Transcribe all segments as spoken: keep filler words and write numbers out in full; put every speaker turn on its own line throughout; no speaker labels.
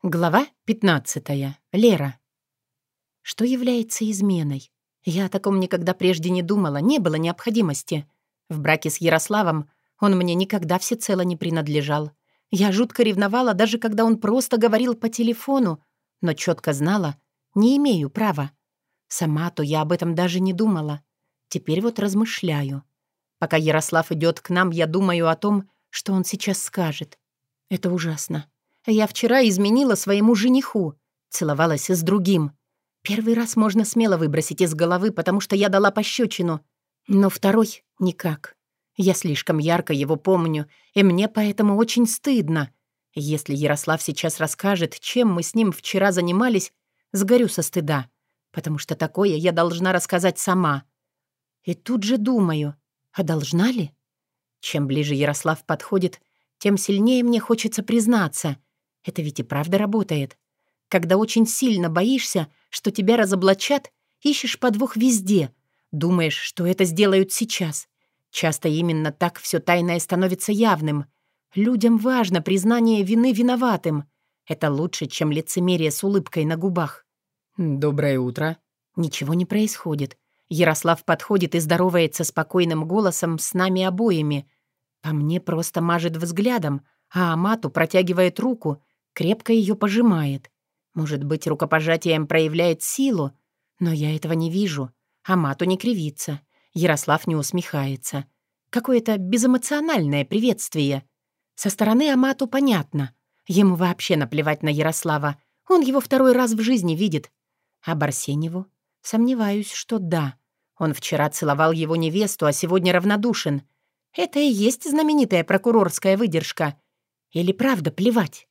Глава пятнадцатая. Лера. Что является изменой? Я о таком никогда прежде не думала, не было необходимости. В браке с Ярославом он мне никогда всецело не принадлежал. Я жутко ревновала, даже когда он просто говорил по телефону, но четко знала, не имею права. Сама-то я об этом даже не думала. Теперь вот размышляю. Пока Ярослав идет к нам, я думаю о том, что он сейчас скажет. Это ужасно. Я вчера изменила своему жениху, целовалась с другим. Первый раз можно смело выбросить из головы, потому что я дала пощечину. Но второй — никак. Я слишком ярко его помню, и мне поэтому очень стыдно. Если Ярослав сейчас расскажет, чем мы с ним вчера занимались, сгорю со стыда, потому что такое я должна рассказать сама. И тут же думаю, а должна ли? Чем ближе Ярослав подходит, тем сильнее мне хочется признаться. Это ведь и правда работает. Когда очень сильно боишься, что тебя разоблачат, ищешь подвох везде. Думаешь, что это сделают сейчас. Часто именно так все тайное становится явным. Людям важно признание вины виноватым. Это лучше, чем лицемерие с улыбкой на губах.
«Доброе утро».
Ничего не происходит. Ярослав подходит и здоровается спокойным голосом с нами обоими. По мне просто мажет взглядом, а Амату протягивает руку, крепко ее пожимает. Может быть, рукопожатием проявляет силу, но я этого не вижу. Амату не кривится, Ярослав не усмехается. Какое-то безэмоциональное приветствие. Со стороны Амату понятно. Ему вообще наплевать на Ярослава. Он его второй раз в жизни видит. А Барсеневу? Сомневаюсь, что да. Он вчера целовал его невесту, а сегодня равнодушен. Это и есть знаменитая прокурорская выдержка. Или правда плевать?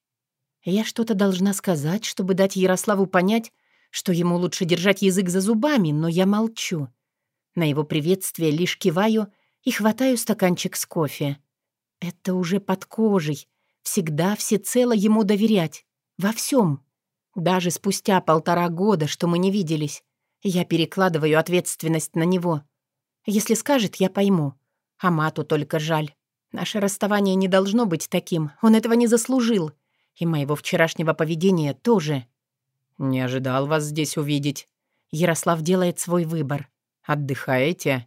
Я что-то должна сказать, чтобы дать Ярославу понять, что ему лучше держать язык за зубами, но я молчу. На его приветствие лишь киваю и хватаю стаканчик с кофе. Это уже под кожей. Всегда всецело ему доверять. Во всем. Даже спустя полтора года, что мы не виделись, я перекладываю ответственность на него. Если скажет, я пойму. Амату только жаль. Наше расставание не должно быть таким. Он этого не заслужил. И моего вчерашнего поведения тоже.
«Не ожидал вас здесь увидеть».
Ярослав делает свой выбор.
«Отдыхаете?»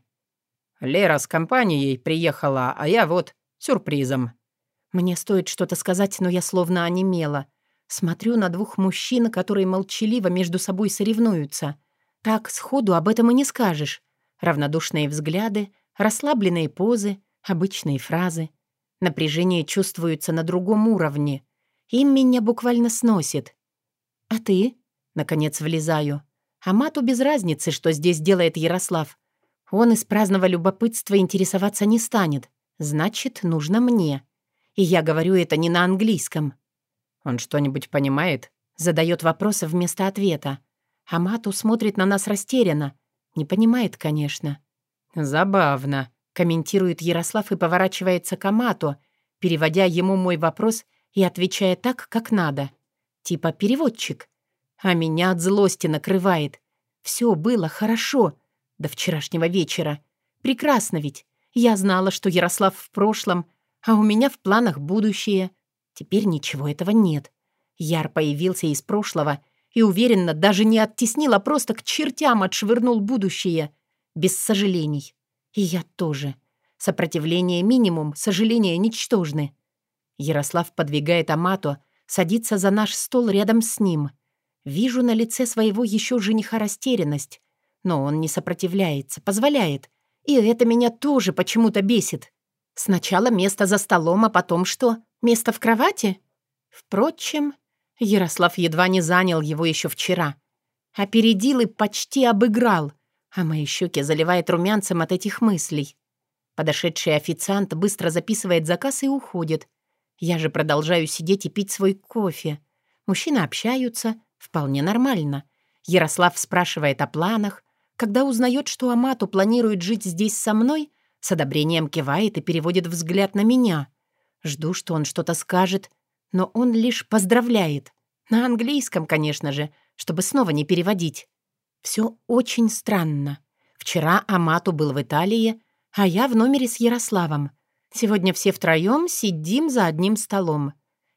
«Лера с компанией приехала, а я вот сюрпризом».
Мне стоит что-то сказать, но я словно онемела. Смотрю на двух мужчин, которые молчаливо между собой соревнуются. Так сходу об этом и не скажешь. Равнодушные взгляды, расслабленные позы, обычные фразы. Напряжение чувствуется на другом уровне. Им меня буквально сносит. «А ты?» — наконец влезаю. Амату без разницы, что здесь делает Ярослав. Он из праздного любопытства интересоваться не станет. Значит, нужно мне. И я говорю это не на английском.
«Он что-нибудь понимает?»
Задает вопросы вместо ответа. Амату смотрит на нас растерянно. Не понимает, конечно.
«Забавно»,
— комментирует Ярослав и поворачивается к Амату, переводя ему мой вопрос и отвечая так, как надо. Типа переводчик. А меня от злости накрывает. Все было хорошо до вчерашнего вечера. Прекрасно ведь. Я знала, что Ярослав в прошлом, а у меня в планах будущее. Теперь ничего этого нет. Яр появился из прошлого и уверенно даже не оттеснил, а просто к чертям отшвырнул будущее. Без сожалений. И я тоже. Сопротивление минимум, сожаления ничтожны. Ярослав подвигает Амату, садится за наш стол рядом с ним. Вижу на лице своего еще жениха растерянность. Но он не сопротивляется, позволяет. И это меня тоже почему-то бесит. Сначала место за столом, а потом что? Место в кровати? Впрочем, Ярослав едва не занял его еще вчера. Опередил и почти обыграл, а мои щеки заливает румянцем от этих мыслей. Подошедший официант быстро записывает заказ и уходит. Я же продолжаю сидеть и пить свой кофе. Мужчины общаются, вполне нормально. Ярослав спрашивает о планах. Когда узнает, что Амату планирует жить здесь со мной, с одобрением кивает и переводит взгляд на меня. Жду, что он что-то скажет, но он лишь поздравляет. На английском, конечно же, чтобы снова не переводить. Все очень странно. Вчера Амату был в Италии, а я в номере с Ярославом. Сегодня все втроем сидим за одним столом.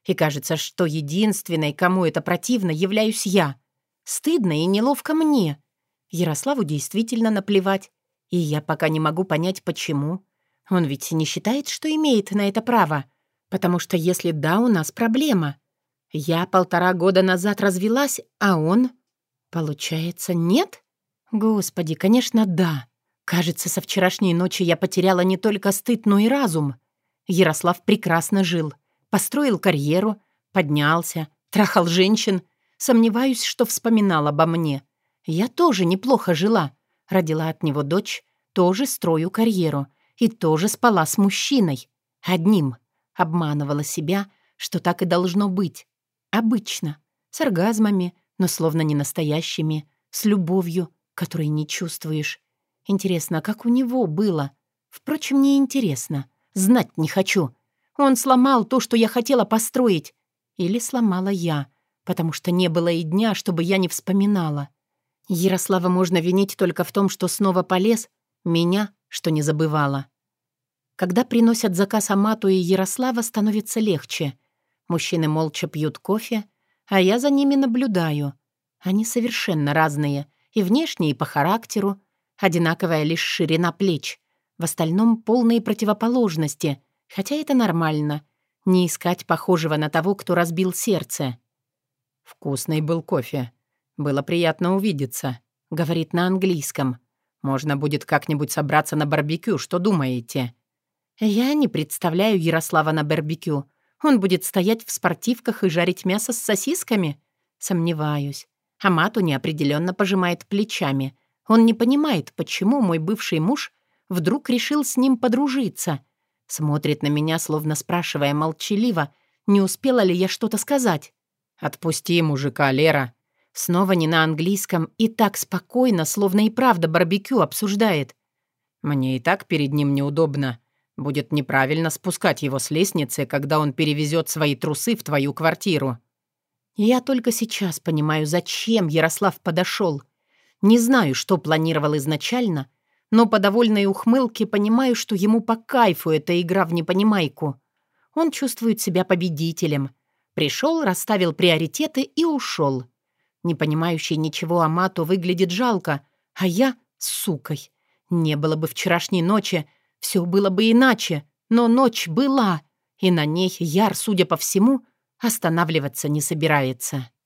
И кажется, что единственной, кому это противно, являюсь я. Стыдно и неловко мне. Ярославу действительно наплевать. И я пока не могу понять, почему. Он ведь не считает, что имеет на это право. Потому что если да, у нас проблема. Я полтора года назад развелась, а он... Получается, нет? Господи, конечно, да. Кажется, со вчерашней ночи я потеряла не только стыд, но и разум. Ярослав прекрасно жил. Построил карьеру, поднялся, трахал женщин. Сомневаюсь, что вспоминал обо мне. Я тоже неплохо жила. Родила от него дочь, тоже строю карьеру. И тоже спала с мужчиной. Одним. Обманывала себя, что так и должно быть. Обычно. С оргазмами, но словно не настоящими. С любовью, которой не чувствуешь. Интересно, как у него было? Впрочем, не интересно. Знать не хочу. Он сломал то, что я хотела построить. Или сломала я, потому что не было и дня, чтобы я не вспоминала. Ярослава можно винить только в том, что снова полез, меня, что не забывала. Когда приносят заказ Амату и Ярослава, становится легче. Мужчины молча пьют кофе, а я за ними наблюдаю. Они совершенно разные, и внешне, и по характеру. Одинаковая лишь ширина плеч. В остальном полные противоположности, хотя это нормально. Не искать похожего на того, кто разбил сердце.
«Вкусный был кофе. Было приятно увидеться», — говорит на английском. «Можно будет как-нибудь собраться на барбекю, что думаете?»
Я не представляю Ярослава на барбекю. Он будет стоять в спортивках и жарить мясо с сосисками? Сомневаюсь. Амату неопределенно пожимает плечами. Он не понимает, почему мой бывший муж вдруг решил с ним подружиться. Смотрит на меня, словно спрашивая молчаливо, не успела ли я что-то сказать.
«Отпусти мужика, Лера».
Снова не на английском и так спокойно, словно и правда барбекю обсуждает.
«Мне и так перед ним неудобно. Будет неправильно спускать его с лестницы, когда он перевезет свои трусы в твою квартиру».
Я только сейчас понимаю, зачем Ярослав подошел. Не знаю, что планировал изначально, но по довольной ухмылке понимаю, что ему по кайфу эта игра в непонимайку. Он чувствует себя победителем. Пришел, расставил приоритеты и ушел. Не понимающий ничего Амату выглядит жалко, а я — сукой. Не было бы вчерашней ночи, все было бы иначе, но ночь была, и на ней Яр, судя по всему, останавливаться не собирается.